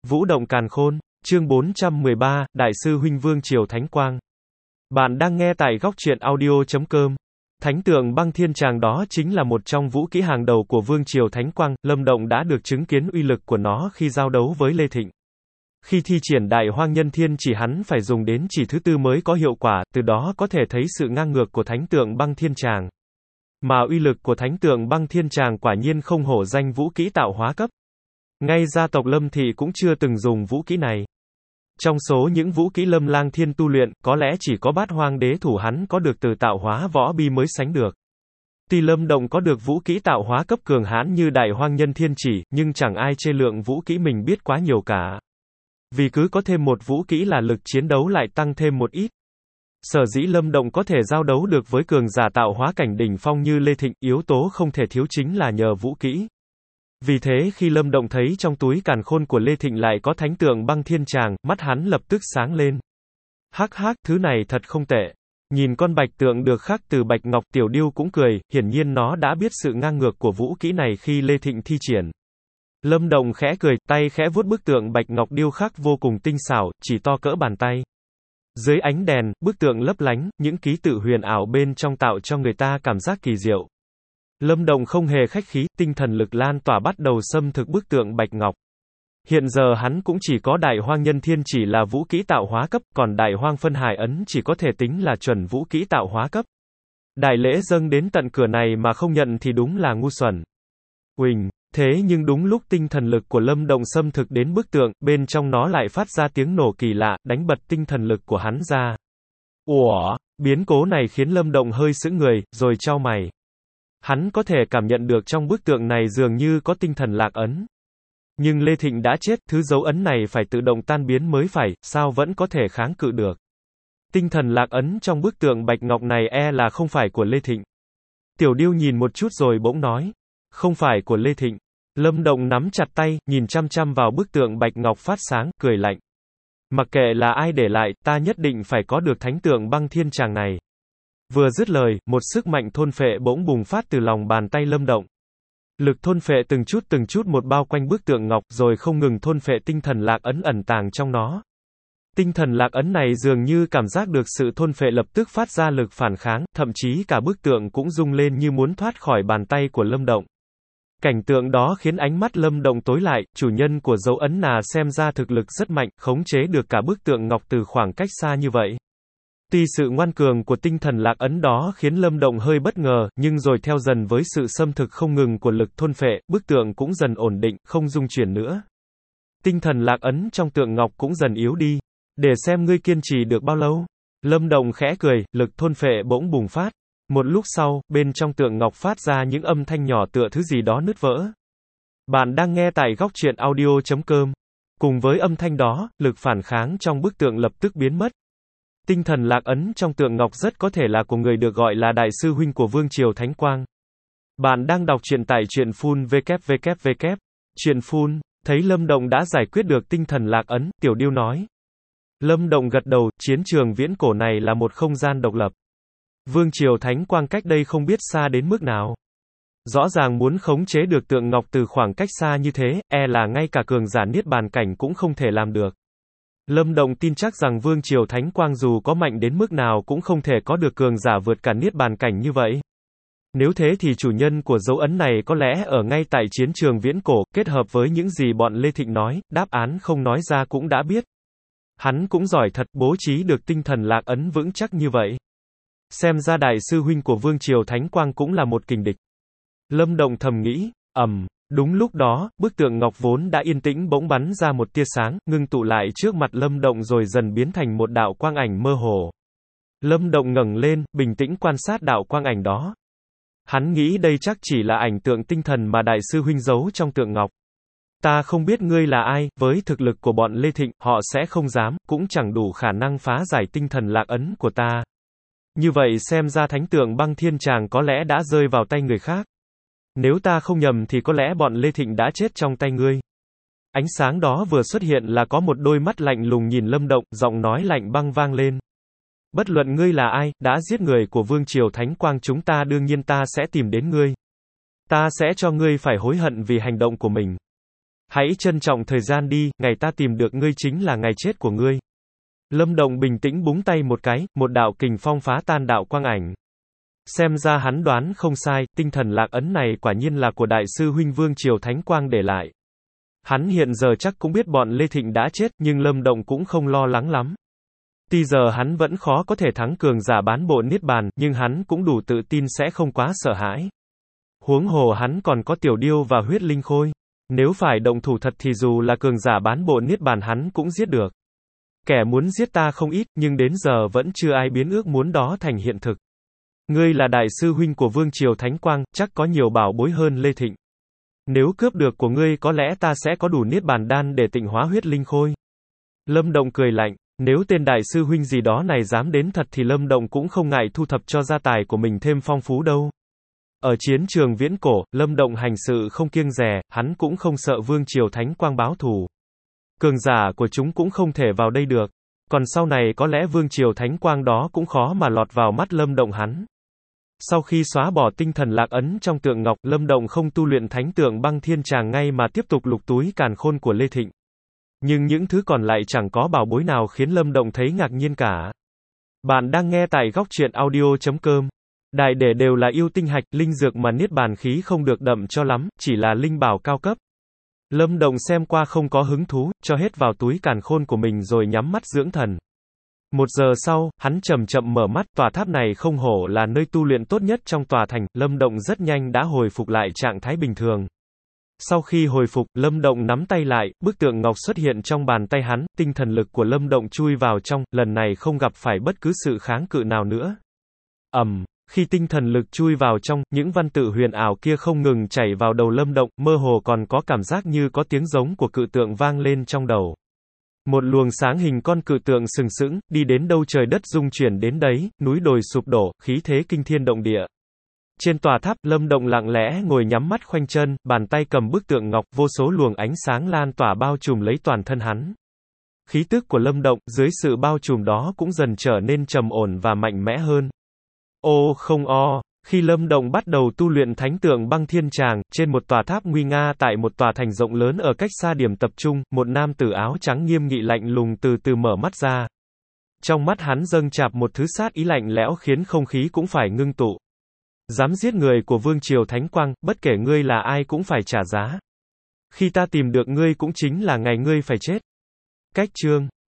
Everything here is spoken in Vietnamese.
Vũ động càn khôn, chương 413, Đại sư huynh Vương Triều Thánh Quang. Bạn đang nghe tại góc truyện audio.com. Thánh tượng băng thiên tràng đó chính là một trong vũ kỹ hàng đầu của Vương Triều Thánh Quang, Lâm Động đã được chứng kiến uy lực của nó khi giao đấu với Lê Thịnh. Khi thi triển Đại Hoang Nhân Thiên chỉ hắn phải dùng đến chỉ thứ tư mới có hiệu quả, từ đó có thể thấy sự ngang ngược của thánh tượng băng thiên tràng. Mà uy lực của thánh tượng băng thiên tràng quả nhiên không hổ danh vũ kỹ tạo hóa cấp. Ngay gia tộc Lâm Thị cũng chưa từng dùng vũ kỹ này. Trong số những vũ kỹ Lâm Lang Thiên tu luyện, có lẽ chỉ có Bát Hoang Đế thủ hắn có được từ tạo hóa võ bi mới sánh được. Tuy Lâm Động có được vũ kỹ tạo hóa cấp cường hãn như Đại Hoang Nhân Thiên chỉ, nhưng chẳng ai chê lượng vũ kỹ mình biết quá nhiều cả. Vì cứ có thêm một vũ kỹ là lực chiến đấu lại tăng thêm một ít. Sở dĩ Lâm Động có thể giao đấu được với cường giả tạo hóa cảnh đỉnh phong như Lê Thịnh, yếu tố không thể thiếu chính là nhờ vũ kỹ. Vì thế khi Lâm Động thấy trong túi càn khôn của Lê Thịnh lại có thánh tượng băng thiên tràng, mắt hắn lập tức sáng lên. Hắc hắc, thứ này thật không tệ. Nhìn con bạch tượng được khắc từ bạch ngọc, Tiểu Điêu cũng cười, hiển nhiên nó đã biết sự ngang ngược của vũ kỹ này khi Lê Thịnh thi triển. Lâm Động khẽ cười, tay khẽ vuốt bức tượng bạch ngọc điêu khắc vô cùng tinh xảo, chỉ to cỡ bàn tay. Dưới ánh đèn, bức tượng lấp lánh, những ký tự huyền ảo bên trong tạo cho người ta cảm giác kỳ diệu. Lâm Động không hề khách khí, tinh thần lực lan tỏa bắt đầu xâm thực bức tượng bạch ngọc. Hiện giờ hắn cũng chỉ có Đại Hoang Nhân Thiên chỉ là vũ kỹ tạo hóa cấp, còn Đại Hoang Phân Hải Ấn chỉ có thể tính là chuẩn vũ kỹ tạo hóa cấp. Đại lễ dâng đến tận cửa này mà không nhận thì đúng là ngu xuẩn. Uỳnh, thế nhưng đúng lúc tinh thần lực của Lâm Động xâm thực đến bức tượng, bên trong nó lại phát ra tiếng nổ kỳ lạ, đánh bật tinh thần lực của hắn ra. Ủa, biến cố này khiến Lâm Động hơi sững người, rồi chau mày. Hắn có thể cảm nhận được trong bức tượng này dường như có tinh thần lạc ấn. Nhưng Lê Thịnh đã chết, thứ dấu ấn này phải tự động tan biến mới phải, sao vẫn có thể kháng cự được. Tinh thần lạc ấn trong bức tượng bạch ngọc này là không phải của Lê Thịnh. Tiểu Điêu nhìn một chút rồi bỗng nói. Không phải của Lê Thịnh. Lâm Động nắm chặt tay, nhìn chăm chăm vào bức tượng bạch ngọc phát sáng, cười lạnh. Mặc kệ là ai để lại, ta nhất định phải có được thánh tượng băng thiên tràng này. Vừa dứt lời, một sức mạnh thôn phệ bỗng bùng phát từ lòng bàn tay Lâm Động. Lực thôn phệ từng chút một bao quanh bức tượng ngọc, rồi không ngừng thôn phệ tinh thần lạc ấn ẩn tàng trong nó. Tinh thần lạc ấn này dường như cảm giác được sự thôn phệ lập tức phát ra lực phản kháng, thậm chí cả bức tượng cũng rung lên như muốn thoát khỏi bàn tay của Lâm Động. Cảnh tượng đó khiến ánh mắt Lâm Động tối lại, chủ nhân của dấu ấn xem ra thực lực rất mạnh, khống chế được cả bức tượng ngọc từ khoảng cách xa như vậy. Tuy sự ngoan cường của tinh thần lạc ấn đó khiến Lâm Động hơi bất ngờ, nhưng rồi theo dần với sự xâm thực không ngừng của lực thôn phệ, bức tượng cũng dần ổn định, không rung chuyển nữa. Tinh thần lạc ấn trong tượng ngọc cũng dần yếu đi. Để xem ngươi kiên trì được bao lâu. Lâm Động khẽ cười, lực thôn phệ bỗng bùng phát. Một lúc sau, bên trong tượng ngọc phát ra những âm thanh nhỏ tựa thứ gì đó nứt vỡ. Bạn đang nghe tại góc truyện audio.com. Cùng với âm thanh đó, lực phản kháng trong bức tượng lập tức biến mất. Tinh thần lạc ấn trong tượng ngọc rất có thể là của người được gọi là đại sư huynh của Vương Triều Thánh Quang. Bạn đang đọc truyện tại truyện full www. Truyện full, thấy Lâm Động đã giải quyết được tinh thần lạc ấn, Tiểu Điêu nói. Lâm Động gật đầu, chiến trường viễn cổ này là một không gian độc lập. Vương Triều Thánh Quang cách đây không biết xa đến mức nào. Rõ ràng muốn khống chế được tượng ngọc từ khoảng cách xa như thế, là ngay cả cường giả niết bàn cảnh cũng không thể làm được. Lâm Động tin chắc rằng Vương Triều Thánh Quang dù có mạnh đến mức nào cũng không thể có được cường giả vượt cả niết bàn cảnh như vậy. Nếu thế thì chủ nhân của dấu ấn này có lẽ ở ngay tại chiến trường viễn cổ, kết hợp với những gì bọn Lê Thịnh nói, đáp án không nói ra cũng đã biết. Hắn cũng giỏi thật, bố trí được tinh thần lạc ấn vững chắc như vậy. Xem ra đại sư huynh của Vương Triều Thánh Quang cũng là một kình địch. Lâm Động thầm nghĩ, đúng lúc đó, bức tượng ngọc vốn đã yên tĩnh bỗng bắn ra một tia sáng, ngưng tụ lại trước mặt Lâm Động rồi dần biến thành một đạo quang ảnh mơ hồ. Lâm Động ngẩng lên, bình tĩnh quan sát đạo quang ảnh đó. Hắn nghĩ đây chắc chỉ là ảnh tượng tinh thần mà đại sư huynh giấu trong tượng ngọc. Ta không biết ngươi là ai, với thực lực của bọn Lê Thịnh, họ sẽ không dám, cũng chẳng đủ khả năng phá giải tinh thần lạc ấn của ta. Như vậy xem ra thánh tượng băng thiên tràng có lẽ đã rơi vào tay người khác. Nếu ta không nhầm thì có lẽ bọn Lê Thịnh đã chết trong tay ngươi. Ánh sáng đó vừa xuất hiện là có một đôi mắt lạnh lùng nhìn Lâm Động, giọng nói lạnh băng vang lên. Bất luận ngươi là ai, đã giết người của Vương Triều Thánh Quang chúng ta đương nhiên ta sẽ tìm đến ngươi. Ta sẽ cho ngươi phải hối hận vì hành động của mình. Hãy trân trọng thời gian đi, ngày ta tìm được ngươi chính là ngày chết của ngươi. Lâm Động bình tĩnh búng tay một cái, một đạo kình phong phá tan đạo quang ảnh. Xem ra hắn đoán không sai, tinh thần lạc ấn này quả nhiên là của đại sư huynh Vương Triều Thánh Quang để lại. Hắn hiện giờ chắc cũng biết bọn Lê Thịnh đã chết, nhưng Lâm Động cũng không lo lắng lắm. Tuy giờ hắn vẫn khó có thể thắng cường giả bán bộ Niết Bàn, nhưng hắn cũng đủ tự tin sẽ không quá sợ hãi. Huống hồ hắn còn có Tiểu Điêu và huyết linh khôi. Nếu phải động thủ thật thì dù là cường giả bán bộ Niết Bàn hắn cũng giết được. Kẻ muốn giết ta không ít, nhưng đến giờ vẫn chưa ai biến ước muốn đó thành hiện thực. Ngươi là đại sư huynh của Vương Triều Thánh Quang, chắc có nhiều bảo bối hơn Lê Thịnh. Nếu cướp được của ngươi có lẽ ta sẽ có đủ Niết Bàn đan để tịnh hóa huyết linh khôi. Lâm Động cười lạnh, nếu tên đại sư huynh gì đó này dám đến thật thì Lâm Động cũng không ngại thu thập cho gia tài của mình thêm phong phú đâu. Ở chiến trường viễn cổ, Lâm Động hành sự không kiêng dè, hắn cũng không sợ Vương Triều Thánh Quang báo thù. Cường giả của chúng cũng không thể vào đây được. Còn sau này có lẽ Vương Triều Thánh Quang đó cũng khó mà lọt vào mắt Lâm Động hắn. Sau khi xóa bỏ tinh thần lạc ấn trong tượng ngọc, Lâm Động không tu luyện thánh tượng băng thiên tràng ngay mà tiếp tục lục túi càn khôn của Lê Thịnh. Nhưng những thứ còn lại chẳng có bảo bối nào khiến Lâm Động thấy ngạc nhiên cả. Bạn đang nghe tại góc truyện audio.com. Đại để đều là yêu tinh hạch, linh dược mà Niết Bàn khí không được đậm cho lắm, chỉ là linh bảo cao cấp. Lâm Động xem qua không có hứng thú, cho hết vào túi càn khôn của mình rồi nhắm mắt dưỡng thần. 1 giờ sau, hắn chậm chậm mở mắt, tòa tháp này không hổ là nơi tu luyện tốt nhất trong tòa thành, Lâm Động rất nhanh đã hồi phục lại trạng thái bình thường. Sau khi hồi phục, Lâm Động nắm tay lại, bức tượng ngọc xuất hiện trong bàn tay hắn, tinh thần lực của Lâm Động chui vào trong, lần này không gặp phải bất cứ sự kháng cự nào nữa. Khi tinh thần lực chui vào trong, những văn tự huyền ảo kia không ngừng chảy vào đầu Lâm Động, mơ hồ còn có cảm giác như có tiếng giống của cự tượng vang lên trong đầu. Một luồng sáng hình con cự tượng sừng sững, đi đến đâu trời đất rung chuyển đến đấy, núi đồi sụp đổ, khí thế kinh thiên động địa. Trên tòa tháp, Lâm Động lặng lẽ ngồi nhắm mắt khoanh chân, bàn tay cầm bức tượng ngọc, vô số luồng ánh sáng lan tỏa bao trùm lấy toàn thân hắn. Khí tức của Lâm Động, dưới sự bao trùm đó cũng dần trở nên trầm ổn và mạnh mẽ hơn. Ô không o, khi Lâm Động bắt đầu tu luyện thánh tượng băng thiên tràng, trên một tòa tháp nguy nga tại một tòa thành rộng lớn ở cách xa điểm tập trung, một nam tử áo trắng nghiêm nghị lạnh lùng từ từ mở mắt ra. Trong mắt hắn dâng trào một thứ sát ý lạnh lẽo khiến không khí cũng phải ngưng tụ. Dám giết người của Vương Triều Thánh Quang, bất kể ngươi là ai cũng phải trả giá. Khi ta tìm được ngươi cũng chính là ngày ngươi phải chết. Cách chương